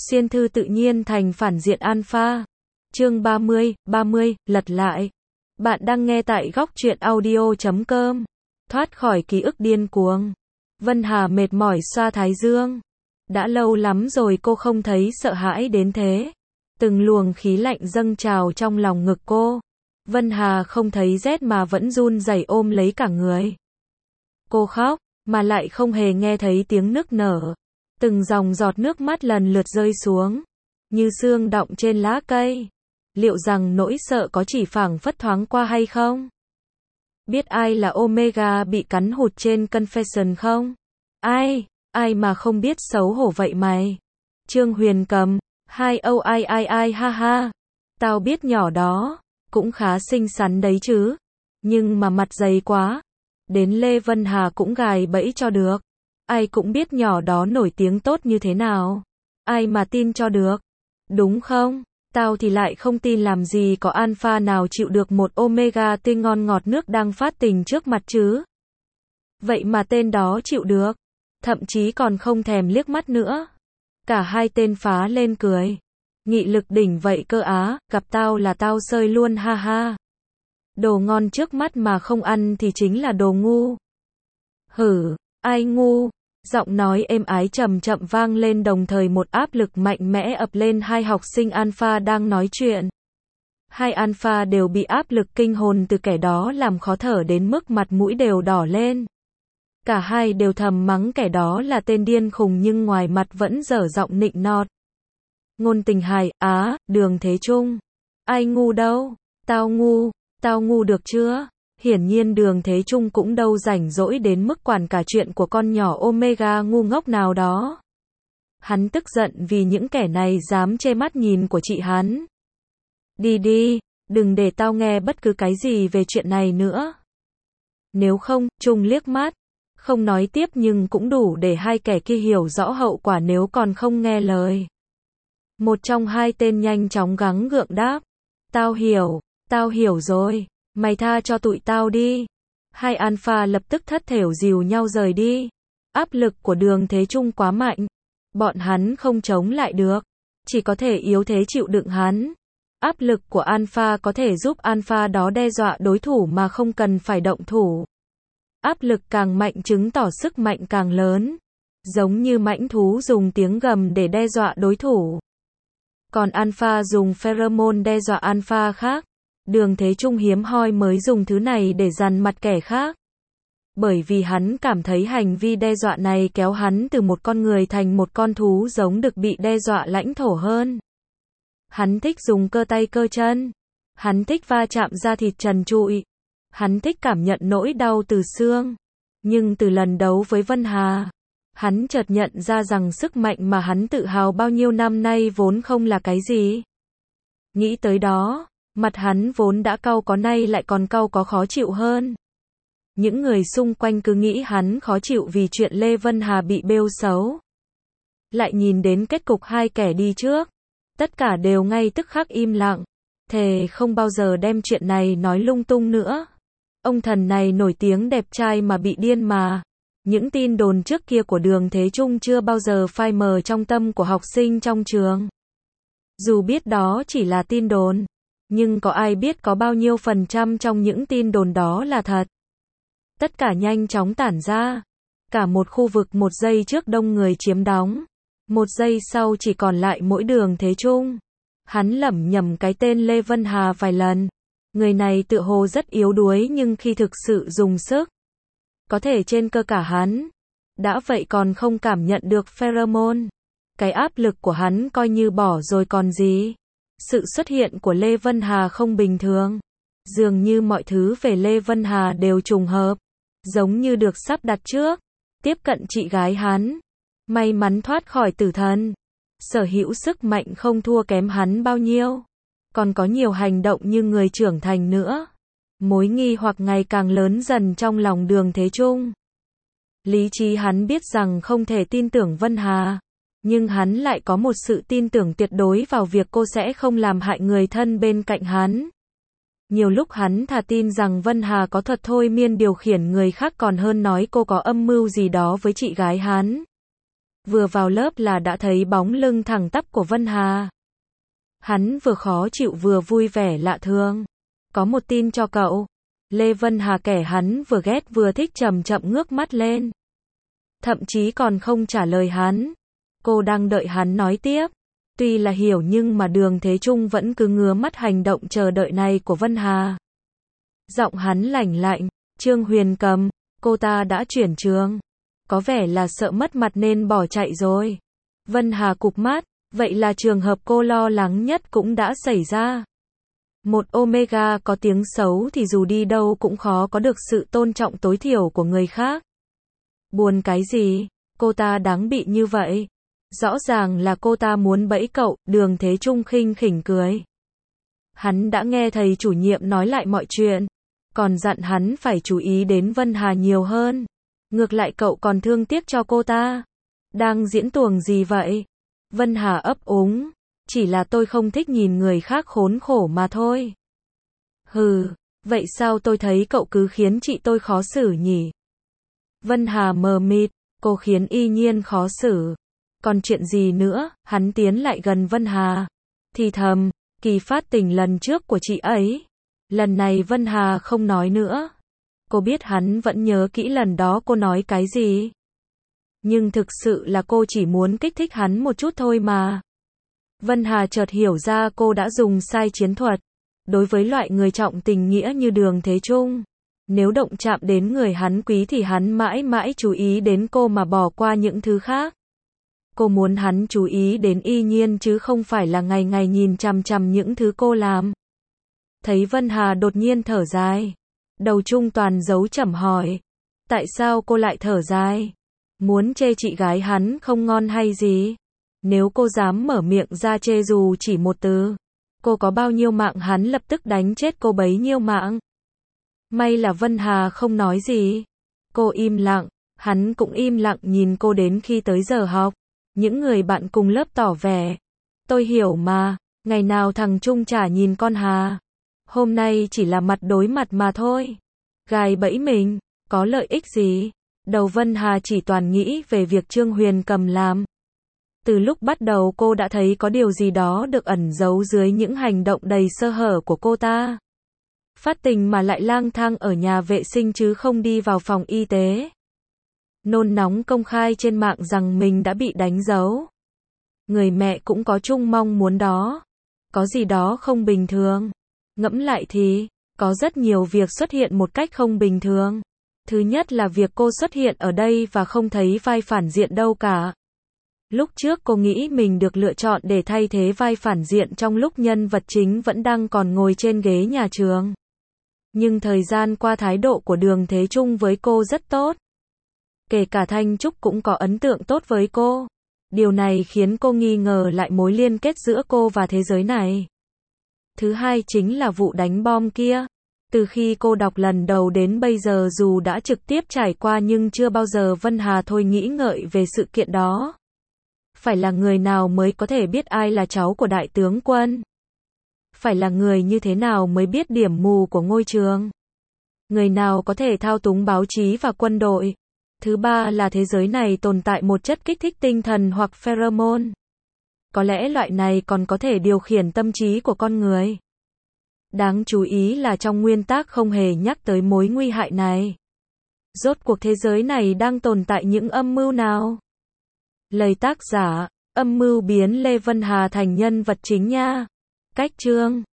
Xuyên thư tự nhiên thành phản diện alpha. Chương 30, lật lại. Bạn đang nghe tại góc truyện audio.com. Thoát khỏi ký ức điên cuồng. Vân Hà mệt mỏi xoa thái dương. Đã lâu lắm rồi cô không thấy sợ hãi đến thế. Từng luồng khí lạnh dâng trào trong lòng ngực cô. Vân Hà không thấy rét mà vẫn run rẩy ôm lấy cả người. Cô khóc, mà lại không hề nghe thấy tiếng nức nở. Từng dòng giọt nước mắt lần lượt rơi xuống, như sương đọng trên lá cây. Liệu rằng nỗi sợ có chỉ phảng phất thoáng qua hay không? Biết ai là Omega bị cắn hụt trên Confession không? Ai mà không biết xấu hổ vậy mày? Trương Huyền Cầm, ai ha ha. Tao biết nhỏ đó, cũng khá xinh xắn đấy chứ. Nhưng mà mặt dày quá. Đến Lê Vân Hà cũng gài bẫy cho được. Ai cũng biết nhỏ đó nổi tiếng tốt như thế nào. Ai mà tin cho được. Đúng không? Tao thì lại không tin làm gì có alpha nào chịu được một omega tươi ngon ngọt nước đang phát tình trước mặt chứ. Vậy mà tên đó chịu được. Thậm chí còn không thèm liếc mắt nữa. Cả hai tên phá lên cười. Nghị lực đỉnh vậy cơ á, gặp tao là tao sơi luôn ha ha. Đồ ngon trước mắt mà không ăn thì chính là đồ ngu. Hử, ai ngu? Giọng nói êm ái chậm chậm vang lên, đồng thời một áp lực mạnh mẽ ập lên hai học sinh alpha đang nói chuyện. Hai alpha đều bị áp lực kinh hồn từ kẻ đó làm khó thở đến mức mặt mũi đều đỏ lên. Cả hai đều thầm mắng kẻ đó là tên điên khùng nhưng ngoài mặt vẫn dở giọng nịnh nọt. Ngôn Tình Hải, Đường Thế Trung. Ai ngu đâu? Tao ngu được chưa? Hiển nhiên Đường Thế Trung cũng đâu rảnh rỗi đến mức quản cả chuyện của con nhỏ Omega ngu ngốc nào đó. Hắn tức giận vì những kẻ này dám chê mắt nhìn của chị hắn. Đi, đừng để tao nghe bất cứ cái gì về chuyện này nữa. Nếu không, Trung liếc mắt, không nói tiếp nhưng cũng đủ để hai kẻ kia hiểu rõ hậu quả nếu còn không nghe lời. Một trong hai tên nhanh chóng gắng gượng đáp. Tao hiểu rồi. Mày tha cho tụi tao đi. Hai alpha lập tức thất thểu dìu nhau rời đi. Áp lực của Đường Thế Trung quá mạnh. Bọn hắn không chống lại được. Chỉ có thể yếu thế chịu đựng hắn. Áp lực của alpha có thể giúp alpha đó đe dọa đối thủ mà không cần phải động thủ. Áp lực càng mạnh chứng tỏ sức mạnh càng lớn. Giống như mãnh thú dùng tiếng gầm để đe dọa đối thủ. Còn alpha dùng pheromone đe dọa alpha khác. Đường Thế Trung hiếm hoi mới dùng thứ này để dằn mặt kẻ khác. Bởi vì hắn cảm thấy hành vi đe dọa này kéo hắn từ một con người thành một con thú giống được bị đe dọa lãnh thổ hơn. Hắn thích dùng cơ tay cơ chân. Hắn thích va chạm da thịt trần trụi. Hắn thích cảm nhận nỗi đau từ xương. Nhưng từ lần đấu với Vân Hà, hắn chợt nhận ra rằng sức mạnh mà hắn tự hào bao nhiêu năm nay vốn không là cái gì. Nghĩ tới đó, mặt hắn vốn đã cau có nay lại còn cau có khó chịu hơn. Những người xung quanh cứ nghĩ hắn khó chịu vì chuyện Lê Vân Hà bị bêu xấu. Lại nhìn đến kết cục hai kẻ đi trước. Tất cả đều ngay tức khắc im lặng. Thề không bao giờ đem chuyện này nói lung tung nữa. Ông thần này nổi tiếng đẹp trai mà bị điên mà. Những tin đồn trước kia của Đường Thế Trung chưa bao giờ phai mờ trong tâm của học sinh trong trường. Dù biết đó chỉ là tin đồn. Nhưng có ai biết có bao nhiêu phần trăm trong những tin đồn đó là thật. Tất cả nhanh chóng tản ra. Cả một khu vực một giây trước đông người chiếm đóng. Một giây sau chỉ còn lại mỗi Đường Thế Trung. Hắn lẩm nhẩm cái tên Lê Vân Hà vài lần. Người này tựa hồ rất yếu đuối nhưng khi thực sự dùng sức, có thể trên cơ cả hắn. Đã vậy còn không cảm nhận được pheromone. Cái áp lực của hắn coi như bỏ rồi còn gì. Sự xuất hiện của Lê Vân Hà không bình thường. Dường như mọi thứ về Lê Vân Hà đều trùng hợp. Giống như được sắp đặt trước. Tiếp cận chị gái hắn. May mắn thoát khỏi tử thần. Sở hữu sức mạnh không thua kém hắn bao nhiêu. Còn có nhiều hành động như người trưởng thành nữa. Mối nghi hoặc ngày càng lớn dần trong lòng Đường Thế Trung. Lý trí hắn biết rằng không thể tin tưởng Vân Hà. Nhưng hắn lại có một sự tin tưởng tuyệt đối vào việc cô sẽ không làm hại người thân bên cạnh hắn. Nhiều lúc hắn thà tin rằng Vân Hà có thuật thôi miên điều khiển người khác còn hơn nói cô có âm mưu gì đó với chị gái hắn. Vừa vào lớp là đã thấy bóng lưng thẳng tắp của Vân Hà. Hắn vừa khó chịu vừa vui vẻ lạ thường. Có một tin cho cậu. Lê Vân Hà kẻ hắn vừa ghét vừa thích chậm chậm ngước mắt lên. Thậm chí còn không trả lời hắn. Cô đang đợi hắn nói tiếp. Tuy là hiểu nhưng mà Đường Thế Trung vẫn cứ ngứa mắt hành động chờ đợi này của Vân Hà. Giọng hắn lạnh lạnh. Trương Huyền Cầm, cô ta đã chuyển trường. Có vẻ là sợ mất mặt nên bỏ chạy rồi. Vân Hà cụp mắt. Vậy là trường hợp cô lo lắng nhất cũng đã xảy ra. Một Omega có tiếng xấu thì dù đi đâu cũng khó có được sự tôn trọng tối thiểu của người khác. Buồn cái gì? Cô ta đáng bị như vậy. Rõ ràng là cô ta muốn bẫy cậu, Đường Thế Trung khinh khỉnh cười. Hắn đã nghe thầy chủ nhiệm nói lại mọi chuyện. Còn dặn hắn phải chú ý đến Vân Hà nhiều hơn. Ngược lại cậu còn thương tiếc cho cô ta. Đang diễn tuồng gì vậy? Vân Hà ấp úng. Chỉ là tôi không thích nhìn người khác khốn khổ mà thôi. Hừ, vậy sao tôi thấy cậu cứ khiến chị tôi khó xử nhỉ? Vân Hà mờ mịt, cô khiến Y Nhiên khó xử. Còn chuyện gì nữa? Hắn tiến lại gần Vân Hà. Thì thầm, kỳ phát tình lần trước của chị ấy. Lần này Vân Hà không nói nữa. Cô biết hắn vẫn nhớ kỹ lần đó cô nói cái gì. Nhưng thực sự là cô chỉ muốn kích thích hắn một chút thôi mà. Vân Hà chợt hiểu ra cô đã dùng sai chiến thuật. Đối với loại người trọng tình nghĩa như Đường Thế Trung, nếu động chạm đến người hắn quý thì hắn mãi mãi chú ý đến cô mà bỏ qua những thứ khác. Cô muốn hắn chú ý đến Y Nhiên chứ không phải là ngày ngày nhìn chằm chằm những thứ cô làm. Thấy Vân Hà đột nhiên thở dài. Đầu Trung Toàn giấu chẩm hỏi. Tại sao cô lại thở dài? Muốn chê chị gái hắn không ngon hay gì? Nếu cô dám mở miệng ra chê dù chỉ một từ, cô có bao nhiêu mạng hắn lập tức đánh chết cô bấy nhiêu mạng. May là Vân Hà không nói gì. Cô im lặng, hắn cũng im lặng nhìn cô đến khi tới giờ học. Những người bạn cùng lớp tỏ vẻ. Tôi hiểu mà, ngày nào thằng Trung chả nhìn con Hà. Hôm nay chỉ là mặt đối mặt mà thôi. Gài bẫy mình, có lợi ích gì? Đầu Vân Hà chỉ toàn nghĩ về việc Trương Huyền Cầm làm. Từ lúc bắt đầu cô đã thấy có điều gì đó được ẩn giấu dưới những hành động đầy sơ hở của cô ta. Phát tình mà lại lang thang ở nhà vệ sinh chứ không đi vào phòng y tế. Nôn nóng công khai trên mạng rằng mình đã bị đánh dấu. Người mẹ cũng có chung mong muốn đó. Có gì đó không bình thường. Ngẫm lại thì, có rất nhiều việc xuất hiện một cách không bình thường. Thứ nhất là việc cô xuất hiện ở đây và không thấy vai phản diện đâu cả. Lúc trước cô nghĩ mình được lựa chọn để thay thế vai phản diện trong lúc nhân vật chính vẫn đang còn ngồi trên ghế nhà trường. Nhưng thời gian qua thái độ của Đường Thế Trung với cô rất tốt. Kể cả Thanh Trúc cũng có ấn tượng tốt với cô. Điều này khiến cô nghi ngờ lại mối liên kết giữa cô và thế giới này. Thứ hai chính là vụ đánh bom kia. Từ khi cô đọc lần đầu đến bây giờ dù đã trực tiếp trải qua nhưng chưa bao giờ Vân Hà thôi nghĩ ngợi về sự kiện đó. Phải là người nào mới có thể biết ai là cháu của đại tướng quân? Phải là người như thế nào mới biết điểm mù của ngôi trường? Người nào có thể thao túng báo chí và quân đội? Thứ ba là thế giới này tồn tại một chất kích thích tinh thần hoặc pheromone. Có lẽ loại này còn có thể điều khiển tâm trí của con người. Đáng chú ý là trong nguyên tác không hề nhắc tới mối nguy hại này. Rốt cuộc thế giới này đang tồn tại những âm mưu nào? Lời tác giả, âm mưu biến Lê Vân Hà thành nhân vật chính nha. Cách chương